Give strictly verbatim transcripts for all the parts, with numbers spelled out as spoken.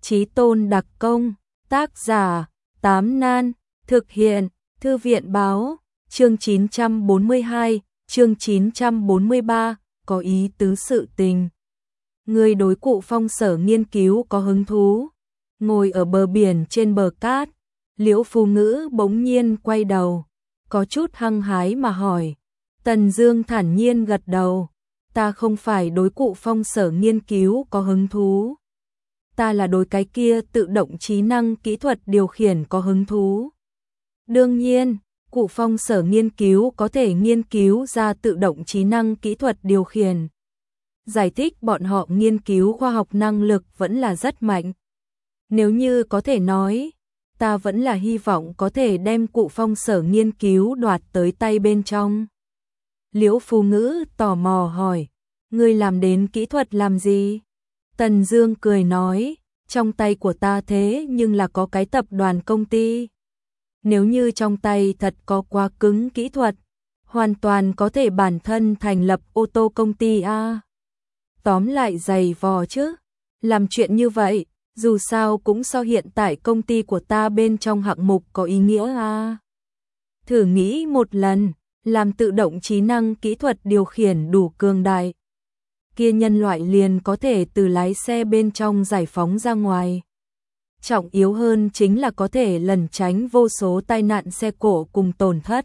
Chí tôn đặc công, tác giả, Tám Nan, thực hiện, Thư viện báo, chương chín trăm bốn mươi hai, chương chín trăm bốn mươi ba, có ý tứ sự tình. Người đối Cụ Phong Sở nghiên cứu có hứng thú, ngồi ở bờ biển trên bờ cát, Liễu Phu Ngữ bỗng nhiên quay đầu, có chút hăng hái mà hỏi. Tần Dương thản nhiên gật đầu, ta không phải đối Cụ Phong Sở nghiên cứu có hứng thú. Ta là đối cái kia tự động trí năng kỹ thuật điều khiển có hứng thú. Đương nhiên, Cụ Phong Sở nghiên cứu có thể nghiên cứu ra tự động trí năng kỹ thuật điều khiển. Giải thích bọn họ nghiên cứu khoa học năng lực vẫn là rất mạnh. Nếu như có thể nói, ta vẫn là hy vọng có thể đem Cụ Phong Sở nghiên cứu đoạt tới tay bên trong. Liễu Phu Ngữ tò mò hỏi, ngươi làm đến kỹ thuật làm gì? Tần Dương cười nói, trong tay của ta thế nhưng là có cái tập đoàn công ty. Nếu như trong tay thật có quá cứng kỹ thuật, hoàn toàn có thể bản thân thành lập ô tô công ty a. Tóm lại dày vò chứ, làm chuyện như vậy, dù sao cũng so hiện tại công ty của ta bên trong hạng mục có ý nghĩa a. Thử nghĩ một lần, làm tự động trí năng kỹ thuật điều khiển đủ cường đại, kia nhân loại liền có thể từ lái xe bên trong giải phóng ra ngoài. Trọng yếu hơn chính là có thể lẩn tránh vô số tai nạn xe cộ cùng tổn thất.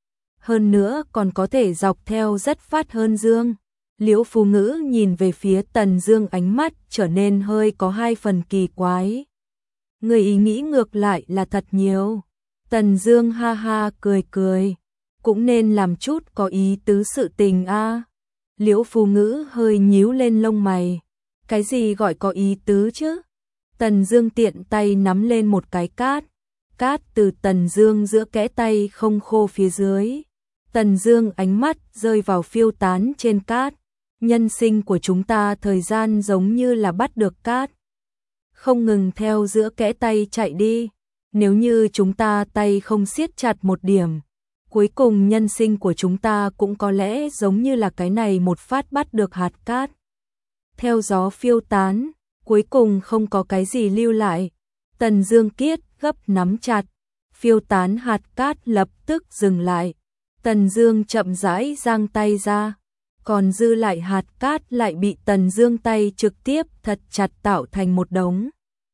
Hơn nữa còn có thể dọc theo rất phát hơn dương. Liễu Phu Ngữ nhìn về phía Tần Dương, ánh mắt trở nên hơi có hai phần kỳ quái. Người ý nghĩ ngược lại là thật nhiều. Tần Dương ha ha cười cười, cũng nên làm chút có ý tứ sự tình a. Liễu Phu Ngữ hơi nhíu lên lông mày. Cái gì gọi có ý tứ chứ? Tần Dương tiện tay nắm lên một cái cát. Cát từ Tần Dương giữa kẽ tay không khô phía dưới. Tần Dương ánh mắt rơi vào phiêu tán trên cát. Nhân sinh của chúng ta thời gian giống như là bắt được cát, không ngừng theo giữa kẽ tay chạy đi. Nếu như chúng ta tay không siết chặt một điểm, cuối cùng nhân sinh của chúng ta cũng có lẽ giống như là cái này một phát bắt được hạt cát. Theo gió phiêu tán, cuối cùng không có cái gì lưu lại. Tần Dương kiết gấp nắm chặt, phiêu tán hạt cát lập tức dừng lại. Tần Dương chậm rãi giang tay ra, còn dư lại hạt cát lại bị Tần Dương tay trực tiếp thật chặt tạo thành một đống.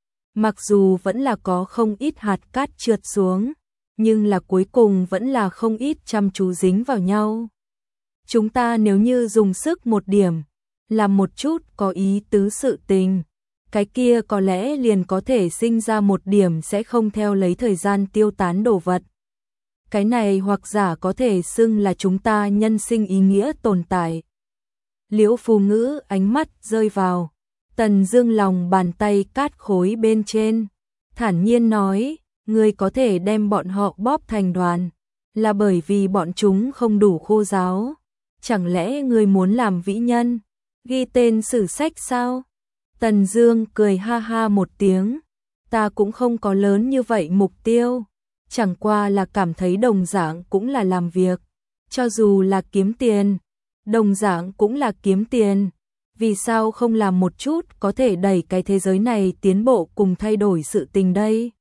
Mặc dù vẫn là có không ít hạt cát trượt xuống, nhưng là cuối cùng vẫn là không ít chăm chú dính vào nhau. Chúng ta nếu như dùng sức một điểm, làm một chút có ý tứ sự tình, cái kia có lẽ liền có thể sinh ra một điểm sẽ không theo lấy thời gian tiêu tán đồ vật. Cái này hoặc giả có thể xưng là chúng ta nhân sinh ý nghĩa tồn tại. Liễu Phu Ngữ ánh mắt rơi vào Tần Dương lòng bàn tay cát khối bên trên, thản nhiên nói, ngươi có thể đem bọn họ bóp thành đoàn, là bởi vì bọn chúng không đủ khô ráo. Chẳng lẽ ngươi muốn làm vĩ nhân, ghi tên sử sách sao? Tần Dương cười ha ha một tiếng, ta cũng không có lớn như vậy mục tiêu, chẳng qua là cảm thấy đồng dạng cũng là làm việc, cho dù là kiếm tiền, đồng dạng cũng là kiếm tiền. Vì sao không làm một chút có thể đẩy cái thế giới này tiến bộ cùng thay đổi sự tình đây?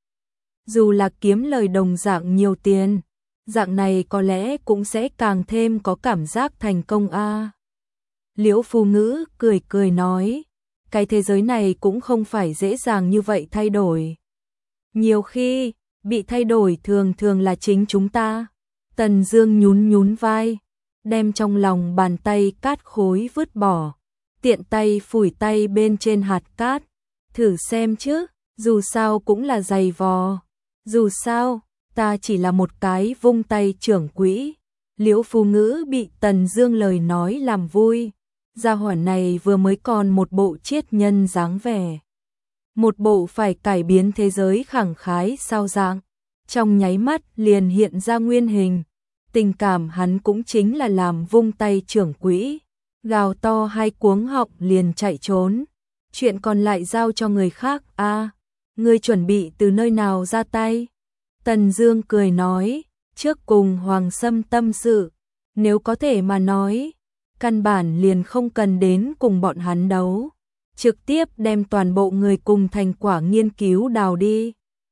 Dù là kiếm lời đồng dạng nhiều tiền, dạng này có lẽ cũng sẽ càng thêm có cảm giác thành công a. À. Liễu Phu Ngữ cười cười nói, cái thế giới này cũng không phải dễ dàng như vậy thay đổi. Nhiều khi, bị thay đổi thường thường là chính chúng ta. Tần Dương nhún nhún vai, đem trong lòng bàn tay cát khối vứt bỏ, tiện tay phủi tay bên trên hạt cát, thử xem chứ, dù sao cũng là dày vò. Dù sao, ta chỉ là một cái vung tay trưởng quỹ. Liễu Phu Ngữ bị Tần Dương lời nói làm vui. Gia hỏa này vừa mới còn một bộ triết nhân dáng vẻ, một bộ phải cải biến thế giới khẳng khái sao dạng, trong nháy mắt liền hiện ra nguyên hình. Tình cảm hắn cũng chính là làm vung tay trưởng quỹ, gào to hai cuống họng liền chạy trốn. Chuyện còn lại giao cho người khác a. À, ngươi chuẩn bị từ nơi nào ra tay? Tần Dương cười nói, trước cùng Hoàng Sâm tâm sự, nếu có thể mà nói, căn bản liền không cần đến cùng bọn hắn đấu. trực tiếp đem toàn bộ người cùng thành quả nghiên cứu đào đi.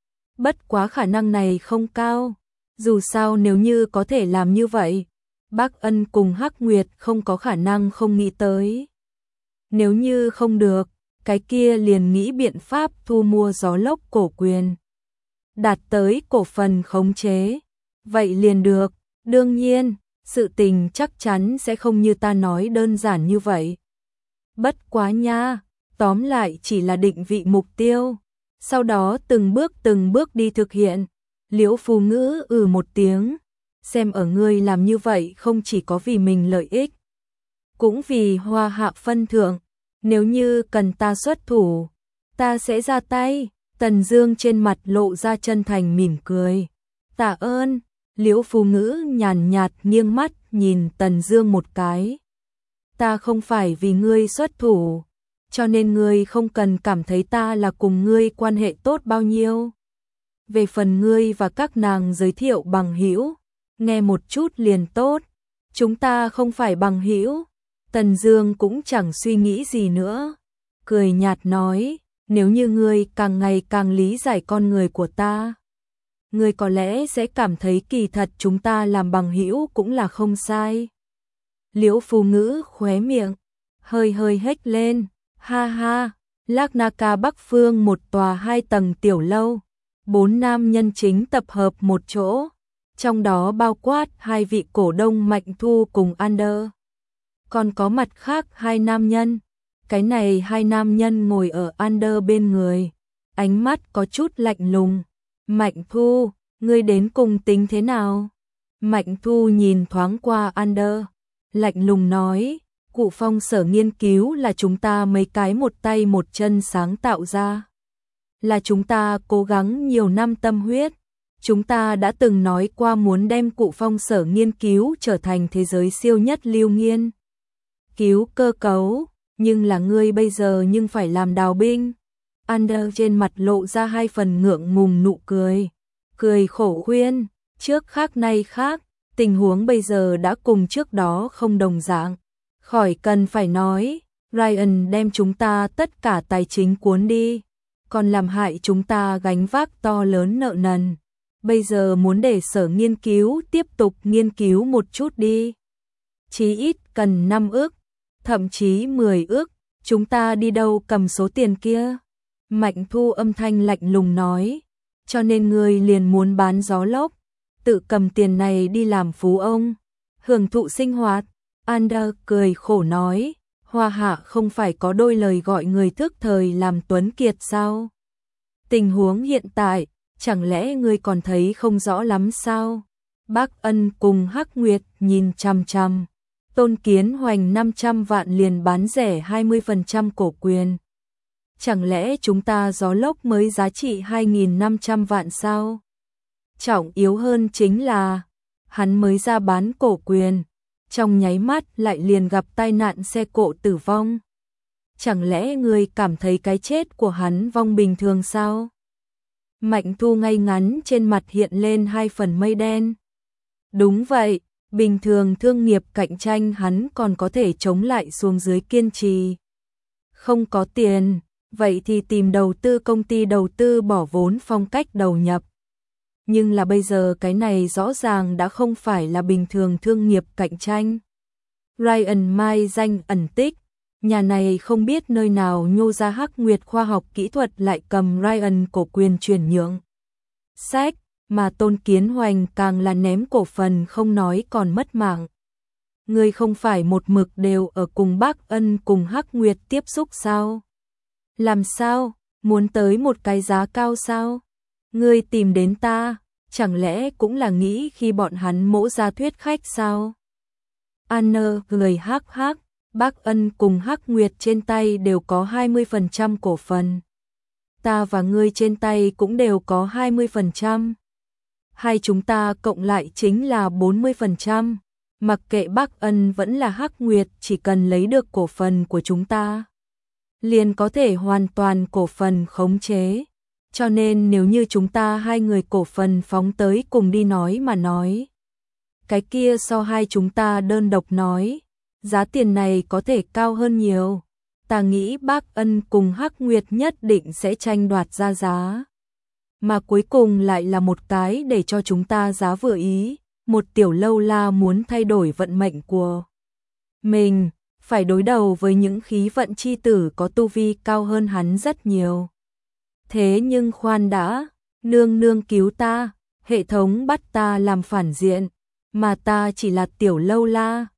Bất quá khả năng này không cao, dù sao nếu như có thể làm như vậy, Bác Ân cùng Hắc Nguyệt không có khả năng không nghĩ tới. Nếu như không được, cái kia liền nghĩ biện pháp thu mua gió lốc cổ quyền, đạt tới cổ phần khống chế. Vậy liền được, đương nhiên, sự tình chắc chắn sẽ không như ta nói đơn giản như vậy. Bất quá nha, tóm lại chỉ là định vị mục tiêu, sau đó từng bước từng bước đi thực hiện. Liễu Phù Ngữ ừ một tiếng, xem ở ngươi làm như vậy không chỉ có vì mình lợi ích, cũng vì Hoa Hạ phân thượng, nếu như cần ta xuất thủ, ta sẽ ra tay. Tần Dương trên mặt lộ ra chân thành mỉm cười. Tạ ơn. Liễu Phù Ngữ nhàn nhạt nghiêng mắt nhìn Tần Dương một cái. Ta không phải vì ngươi xuất thủ, cho nên ngươi không cần cảm thấy ta là cùng ngươi quan hệ tốt bao nhiêu. Về phần ngươi và các nàng giới thiệu bằng hữu, nghe một chút liền tốt, chúng ta không phải bằng hữu. Tần Dương cũng chẳng suy nghĩ gì nữa, cười nhạt nói, nếu như ngươi càng ngày càng lý giải con người của ta, ngươi có lẽ sẽ cảm thấy kỳ thật chúng ta làm bằng hữu cũng là không sai. Liễu Phù Ngữ khóe miệng hơi hơi hếch lên, ha ha. Larknaka Bắc Phương một tòa hai tầng tiểu lâu, bốn nam nhân chính tập hợp một chỗ, trong đó bao quát hai vị cổ đông Mạnh Thu cùng Ander. Còn có mặt khác hai nam nhân. Cái này hai nam nhân ngồi ở Ander bên người, ánh mắt có chút lạnh lùng. Mạnh Thu, ngươi đến cùng tính thế nào? Mạnh Thu nhìn thoáng qua Ander, lạnh lùng nói, Cụ Phong sở nghiên cứu là chúng ta mấy cái một tay một chân sáng tạo ra. Là chúng ta cố gắng nhiều năm tâm huyết. Chúng ta đã từng nói qua muốn đem Cụ Phong sở nghiên cứu trở thành thế giới siêu nhất lưu nghiên cứu cơ cấu, nhưng là ngươi bây giờ nhưng phải làm đào binh. Ander trên mặt lộ ra hai phần ngượng ngùng nụ cười, cười khổ khuyên, trước khác nay khác, tình huống bây giờ đã cùng trước đó không đồng dạng. Khỏi cần phải nói, Ryan đem chúng ta tất cả tài chính cuốn đi, còn làm hại chúng ta gánh vác to lớn nợ nần. Bây giờ muốn để sở nghiên cứu tiếp tục nghiên cứu một chút đi. Chí ít cần năm ước, thậm chí mười ước, chúng ta đi đâu cầm số tiền kia? Mạnh Thu âm thanh lạnh lùng nói, cho nên ngươi liền muốn bán gió lốc, tự cầm tiền này đi làm phú ông, hưởng thụ sinh hoạt. Ander cười khổ nói, Hoa Hạ không phải có đôi lời gọi người thức thời làm tuấn kiệt sao? Tình huống hiện tại, chẳng lẽ ngươi còn thấy không rõ lắm sao? Bác Ân cùng Hắc Nguyệt nhìn chằm chằm. Tôn Kiến Hoành năm trăm vạn liền bán rẻ hai mươi phần trăm cổ quyền. Chẳng lẽ chúng ta gió lốc mới giá trị hai nghìn năm trăm vạn sao? Trọng yếu hơn chính là, hắn mới ra bán cổ quyền, trong nháy mắt lại liền gặp tai nạn xe cộ tử vong. Chẳng lẽ người cảm thấy cái chết của hắn vong bình thường sao? Mạnh Thu ngay ngắn trên mặt hiện lên hai phần mây đen. Đúng vậy, bình thường thương nghiệp cạnh tranh hắn còn có thể chống lại xuống dưới kiên trì. Không có tiền, vậy thì tìm đầu tư công ty đầu tư bỏ vốn phong cách đầu nhập. Nhưng là bây giờ cái này rõ ràng đã không phải là bình thường thương nghiệp cạnh tranh. Ryan mai danh ẩn tích, nhà này không biết nơi nào nhô ra Hắc Nguyệt khoa học kỹ thuật lại cầm Ryan cổ quyền chuyển nhượng sách, mà Tôn Kiến Hoành càng là ném cổ phần không nói còn mất mạng. Ngươi không phải một mực đều ở cùng Bác Ân cùng Hắc Nguyệt tiếp xúc sao? Làm sao? Muốn tới một cái giá cao sao? Ngươi tìm đến ta, chẳng lẽ cũng là nghĩ khi bọn hắn mỗ ra thuyết khách sao? Anna cười hắc hắc, Bác Ân cùng Hắc Nguyệt trên tay đều có hai mươi phần trăm cổ phần. Ta và ngươi trên tay cũng đều có hai mươi phần trăm. Hai chúng ta cộng lại chính là bốn mươi phần trăm. Mặc kệ Bác Ân vẫn là Hắc Nguyệt, chỉ cần lấy được cổ phần của chúng ta, liền có thể hoàn toàn cổ phần khống chế. Cho nên nếu như chúng ta hai người cổ phần phóng tới cùng đi nói mà nói, cái kia so hai chúng ta đơn độc nói, giá tiền này có thể cao hơn nhiều. ta nghĩ bác Ân cùng Hắc Nguyệt nhất định sẽ tranh đoạt ra giá. Mà cuối cùng lại là một cái để cho chúng ta giá vừa ý, một tiểu lâu la muốn thay đổi vận mệnh của mình, phải đối đầu với những khí vận chi tử có tu vi cao hơn hắn rất nhiều. Thế nhưng khoan đã, nương nương cứu ta, hệ thống bắt ta làm phản diện, mà ta chỉ là tiểu lâu la,